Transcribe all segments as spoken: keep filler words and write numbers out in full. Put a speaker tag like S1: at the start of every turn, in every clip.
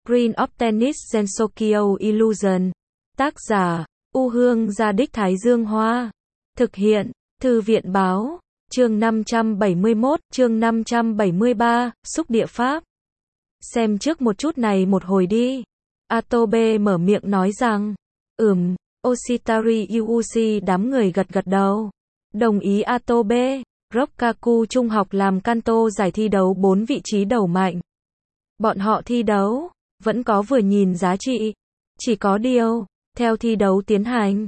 S1: Green of Tennis Gensokyo Illusion. Tác giả, U Hương Gia Đích Thái Dương Hoa. Thực hiện, Thư viện Báo. Chương năm trăm bảy mươi mốt, chương năm trăm bảy mươi ba, xúc địa pháp. Xem trước một chút này một hồi đi. Atobe mở miệng nói rằng, ừm, Oshitari Yuuchi đám người gật gật đầu. Đồng ý Atobe. Rokkaku Trung học làm Kanto giải thi đấu bốn vị trí đầu mạnh. Bọn họ thi đấu, vẫn có vừa nhìn giá trị. Chỉ có điều, theo thi đấu tiến hành,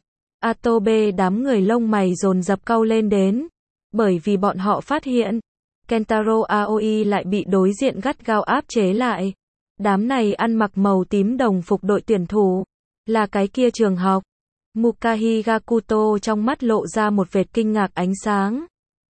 S1: Atobe đám người lông mày dồn dập cau lên đến. Bởi vì bọn họ phát hiện, Kentaro Aoi lại bị đối diện gắt gao áp chế lại. Đám này ăn mặc màu tím đồng phục đội tuyển thủ, là cái kia trường học. Mukahi Gakuto trong mắt lộ ra một vệt kinh ngạc ánh sáng.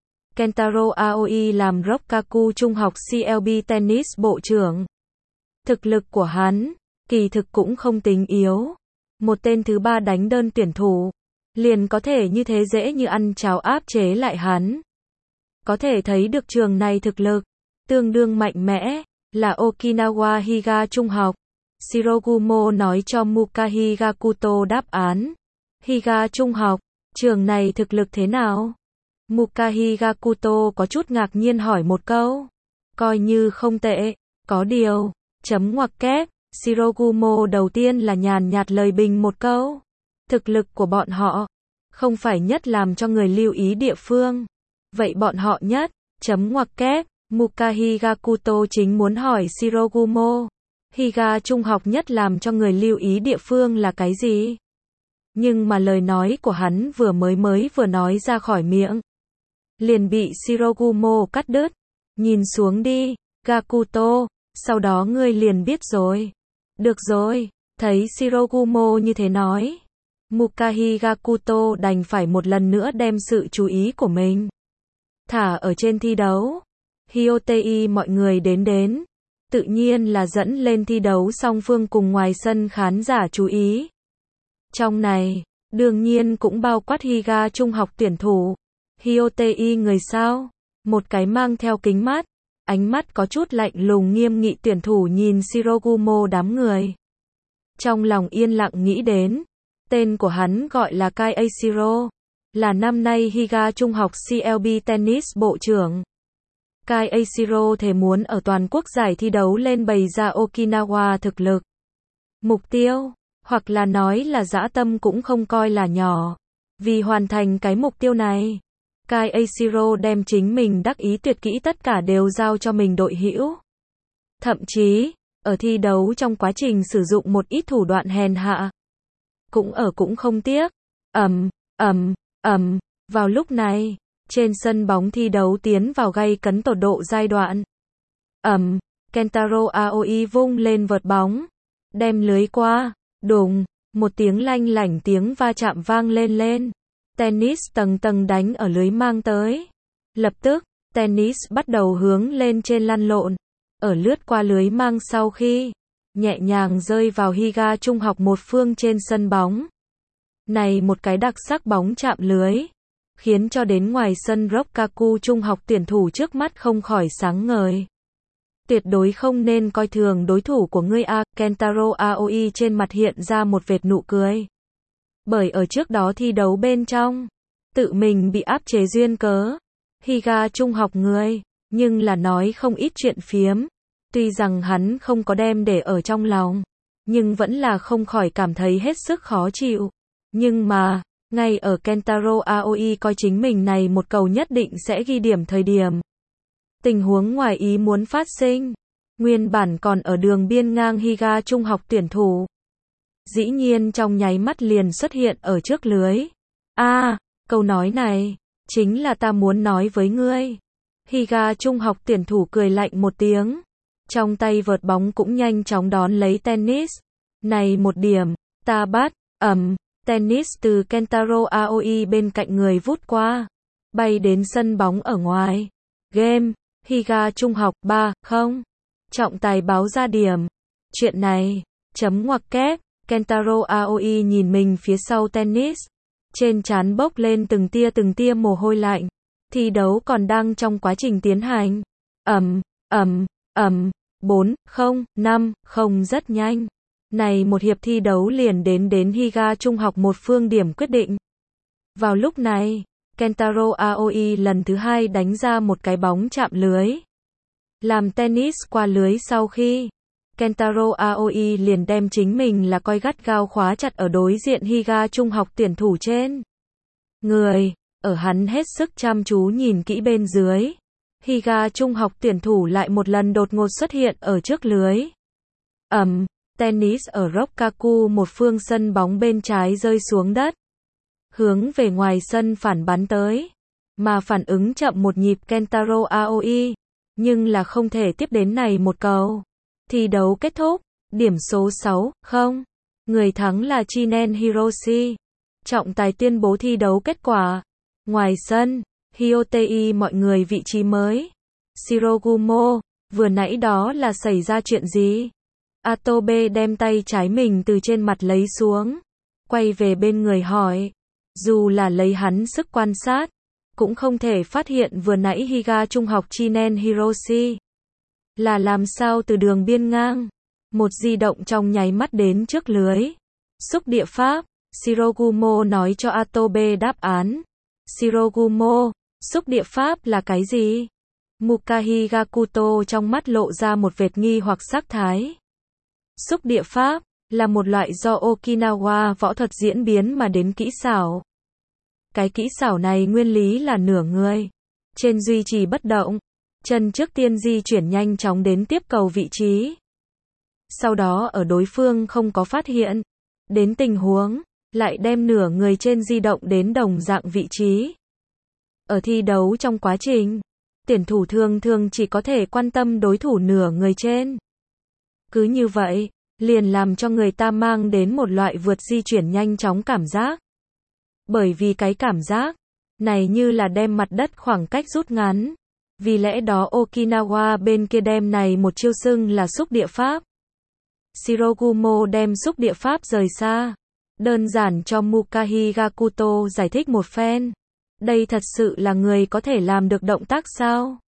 S1: Kentaro Aoi làm Rokkaku Trung học xê lờ bê Tennis bộ trưởng. Thực lực của hắn, kỳ thực cũng không tính yếu. Một tên thứ ba đánh đơn tuyển thủ, liền có thể như thế dễ như ăn cháo áp chế lại hắn. Có thể thấy được trường này thực lực, tương đương mạnh mẽ, là Okinawa Higa Trung học. Shirogumo nói cho Mukahi Gakuto đáp án. Higa Trung học, trường này thực lực thế nào? Mukahi Gakuto có chút ngạc nhiên hỏi một câu. Coi như không tệ, có điều, chấm ngoặc kép, Shirogumo đầu tiên là nhàn nhạt lời bình một câu. Thực lực của bọn họ, không phải nhất làm cho người lưu ý địa phương. Vậy bọn họ nhất, chấm ngoặc kép, Mukahi Gakuto chính muốn hỏi Shirogumo. Higa Trung học nhất làm cho người lưu ý địa phương là cái gì? Nhưng mà lời nói của hắn vừa mới mới vừa nói ra khỏi miệng, liền bị Shirogumo cắt đứt. Nhìn xuống đi, Gakuto, sau đó ngươi liền biết rồi. Được rồi, thấy Shirogumo như thế nói, Mukahi Gakuto đành phải một lần nữa đem sự chú ý của mình thả ở trên thi đấu. Hyotei mọi người đến đến, tự nhiên là dẫn lên thi đấu song phương cùng ngoài sân khán giả chú ý. Trong này, đương nhiên cũng bao quát Higa Trung học tuyển thủ. Hyotei người sao? Một cái mang theo kính mắt, ánh mắt có chút lạnh lùng nghiêm nghị tuyển thủ nhìn Shirogumo đám người. Trong lòng yên lặng nghĩ đến, tên của hắn gọi là Kai Eishiro, là năm nay Higa Trung học xê lờ bê Tennis bộ trưởng. Kai Eishiro thề muốn ở toàn quốc giải thi đấu lên bày ra Okinawa thực lực. Mục tiêu, hoặc là nói là dã tâm cũng không coi là nhỏ. Vì hoàn thành cái mục tiêu này, Kai Eishiro đem chính mình đắc ý tuyệt kỹ tất cả đều giao cho mình đội hữu. Thậm chí, ở thi đấu trong quá trình sử dụng một ít thủ đoạn hèn hạ. Cũng ở cũng không tiếc. Ầm, ầm, ầm, vào lúc này, trên sân bóng thi đấu tiến vào gay cấn tột độ giai đoạn. Ầm, Kentaro Aoi vung lên vợt bóng, đem lưới qua, đùng, một tiếng lanh lảnh tiếng va chạm vang lên lên. Tennis tầng tầng đánh ở lưới mang tới. Lập tức, tennis bắt đầu hướng lên trên lăn lộn. Ở lướt qua lưới mang sau khi nhẹ nhàng rơi vào Higa Trung học một phương trên sân bóng. Này một cái đặc sắc bóng chạm lưới, khiến cho đến ngoài sân Rokkaku Trung học tuyển thủ trước mắt không khỏi sáng ngời. Tuyệt đối không nên coi thường đối thủ của ngươi a. Kentaro Aoi trên mặt hiện ra một vệt nụ cười. Bởi ở trước đó thi đấu bên trong, tự mình bị áp chế duyên cớ. Higa Trung học người, nhưng là nói không ít chuyện phiếm. Tuy rằng hắn không có đem để ở trong lòng, nhưng vẫn là không khỏi cảm thấy hết sức khó chịu. Nhưng mà, ngay ở Kentaro Aoi coi chính mình này một cầu nhất định sẽ ghi điểm thời điểm, tình huống ngoài ý muốn phát sinh. Nguyên bản còn ở đường biên ngang Higa Trung học tuyển thủ, dĩ nhiên trong nháy mắt liền xuất hiện ở trước lưới. A, à, câu nói này, chính là ta muốn nói với ngươi. Higa Trung học tuyển thủ cười lạnh một tiếng. Trong tay vợt bóng cũng nhanh chóng đón lấy tennis. Này một điểm, ta bắt, ầm, tennis từ Kentaro Aoi bên cạnh người vút qua. Bay đến sân bóng ở ngoài. Game, Higa Trung học, ba không. Trọng tài báo ra điểm. Chuyện này, chấm ngoặc kép. Kentaro Aoi nhìn mình phía sau tennis. Trên trán bốc lên từng tia từng tia mồ hôi lạnh. Thi đấu còn đang trong quá trình tiến hành. Ầm, ầm, ầm. bốn không năm không rất nhanh. Này một hiệp thi đấu liền đến đến Higa Trung học một phương điểm quyết định. Vào lúc này, Kentaro Aoi lần thứ hai đánh ra một cái bóng chạm lưới. Làm tennis qua lưới sau khi, Kentaro Aoi liền đem chính mình là coi gắt gao khóa chặt ở đối diện Higa Trung học tuyển thủ trên. Người, ở hắn hết sức chăm chú nhìn kỹ bên dưới. Higa Trung học tuyển thủ lại một lần đột ngột xuất hiện ở trước lưới. Ầm, tennis ở Rokkaku một phương sân bóng bên trái rơi xuống đất. Hướng về ngoài sân phản bắn tới. Mà phản ứng chậm một nhịp Kentaro Aoi. Nhưng là không thể tiếp đến này một cầu. Thi đấu kết thúc. Điểm số sáu không. Người thắng là Chinen Hiroshi. Trọng tài tuyên bố thi đấu kết quả. Ngoài sân, Hyotei mọi người vị trí mới. Shirogumo, vừa nãy đó là xảy ra chuyện gì? Atobe đem tay trái mình từ trên mặt lấy xuống. Quay về bên người hỏi. Dù là lấy hắn sức quan sát, cũng không thể phát hiện vừa nãy Higa Trung học Chinen Hiroshi. Là làm sao từ đường biên ngang. Một di động trong nháy mắt đến trước lưới. Xúc địa pháp. Shirogumo nói cho Atobe đáp án. Shirogumo, xúc địa pháp là cái gì? Mukahi Gakuto trong mắt lộ ra một vệt nghi hoặc sắc thái. Xúc địa pháp là một loại do Okinawa võ thuật diễn biến mà đến kỹ xảo. Cái kỹ xảo này nguyên lý là nửa người trên duy trì bất động, chân trước tiên di chuyển nhanh chóng đến tiếp cầu vị trí. Sau đó ở đối phương không có phát hiện đến tình huống, lại đem nửa người trên di động đến đồng dạng vị trí. Ở thi đấu trong quá trình, tuyển thủ thường thường chỉ có thể quan tâm đối thủ nửa người trên. Cứ như vậy, liền làm cho người ta mang đến một loại vượt di chuyển nhanh chóng cảm giác. Bởi vì cái cảm giác này như là đem mặt đất khoảng cách rút ngắn. Vì lẽ đó Okinawa bên kia đem này một chiêu xưng là xúc địa pháp. Shirogumo đem xúc địa pháp rời xa. Đơn giản cho Mukahi Gakuto giải thích một phen. Đây thật sự là người có thể làm được động tác sao?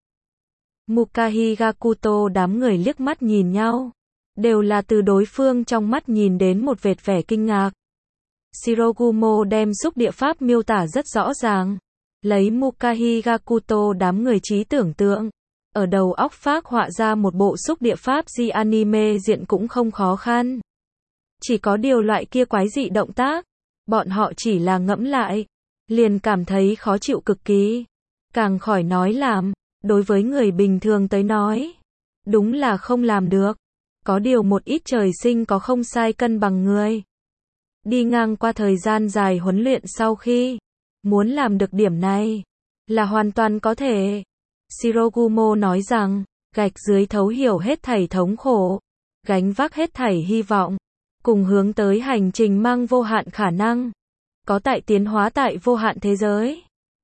S1: Mukahi Gakuto đám người liếc mắt nhìn nhau. Đều là từ đối phương trong mắt nhìn đến một vệt vẻ kinh ngạc. Shirogumo đem xúc địa pháp miêu tả rất rõ ràng. Lấy Mukahi Gakuto đám người trí tưởng tượng. Ở đầu óc phác họa ra một bộ xúc địa pháp di anime diện cũng không khó khăn. Chỉ có điều loại kia quái dị động tác. Bọn họ chỉ là ngẫm lại. Liền cảm thấy khó chịu cực kỳ. Càng khỏi nói làm. Đối với người bình thường tới nói. Đúng là không làm được. Có điều một ít trời sinh có không sai cân bằng người. Đi ngang qua thời gian dài huấn luyện sau khi. Muốn làm được điểm này. Là hoàn toàn có thể. Shirogumo nói rằng. Gạch dưới thấu hiểu hết thảy thống khổ. Gánh vác hết thảy hy vọng. Cùng hướng tới hành trình mang vô hạn khả năng. Có tại tiến hóa tại vô hạn thế giới.